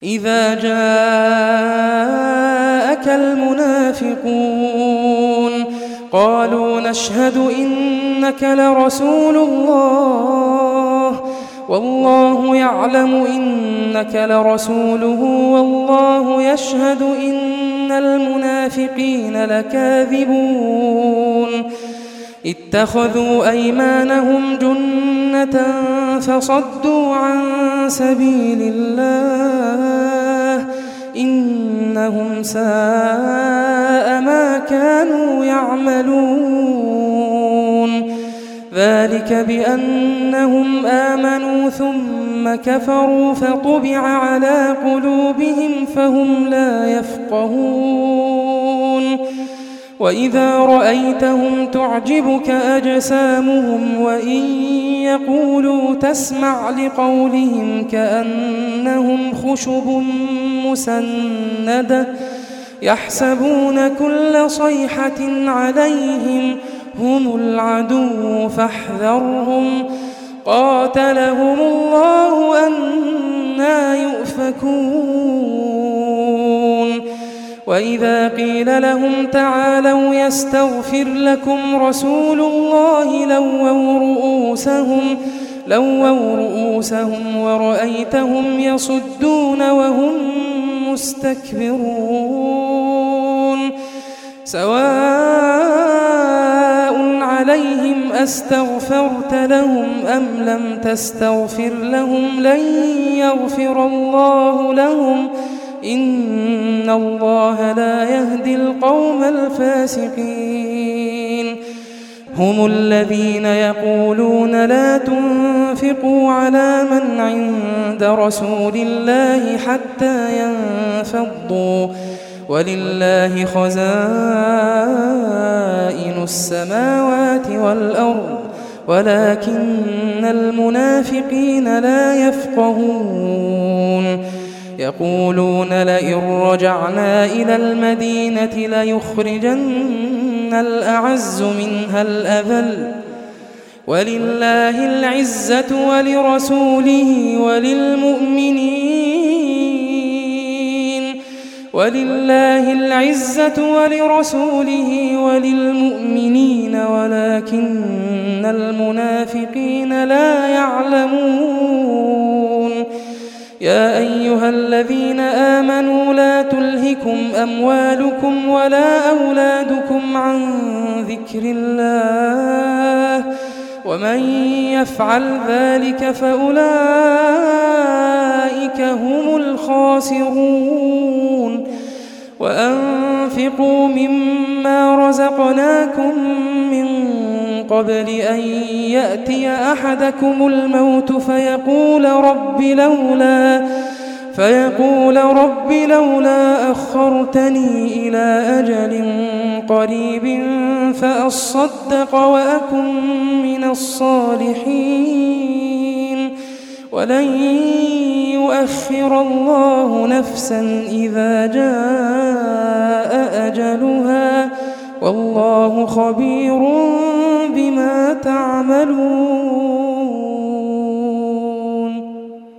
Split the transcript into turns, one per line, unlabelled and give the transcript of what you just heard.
إذا جاءك المنافقون قالوا نشهد إنك لرسول الله والله يعلم إنك لرسوله والله يشهد إن المنافقين لكاذبون اتخذوا أيمانهم جنة فصدوا عن سبيل الله إنهم ساء ما كانوا يعملون ذلك بأنهم آمنوا ثم كفروا فطبع على قلوبهم فهم لا يفقهون وإذا رأيتهم تعجبك أجسامهم وإن يقولوا تسمع لقولهم كأنهم خشب مسندة يحسبون كل صيحة عليهم هم العدو فاحذرهم قاتلهم الله أنى يؤفكون وإذا قيل لهم تعالوا يستغفر لكم رسول الله لووا رؤوسهم ورأيتهم يصدون وهم مستكبرون سواء عليهم أستغفرت لهم أم لم تستغفر لهم لن يغفر الله لهم إن الله لا يهدي القوم الفاسقين هم الذين يقولون لا تنفقوا على من عند رسول الله حتى ينفضوا ولله خزائن السماوات والأرض ولكن المنافقين لا يفقهون يقولون لئن رجعنا إلى المدينة ليخرجن الأعز منها الأذل ولله العزة ولرسوله وللمؤمنين ولكن المنافقين لا يعلمون يا أيها الذين آمنوا لا تلهكم أموالكم ولا أولادكم عن ذكر الله ومن يفعل ذلك فأولئك هم الخاسرون وأنفقوا مما رزقناكم من قبل أن يأتي أحدكم الموت فيقول رب لولا أخرتني إلى أجل قريب فأصدق وأكن من الصالحين ولن يؤخر الله نفسا إذا جاء أجلها والله خبير بما تعملون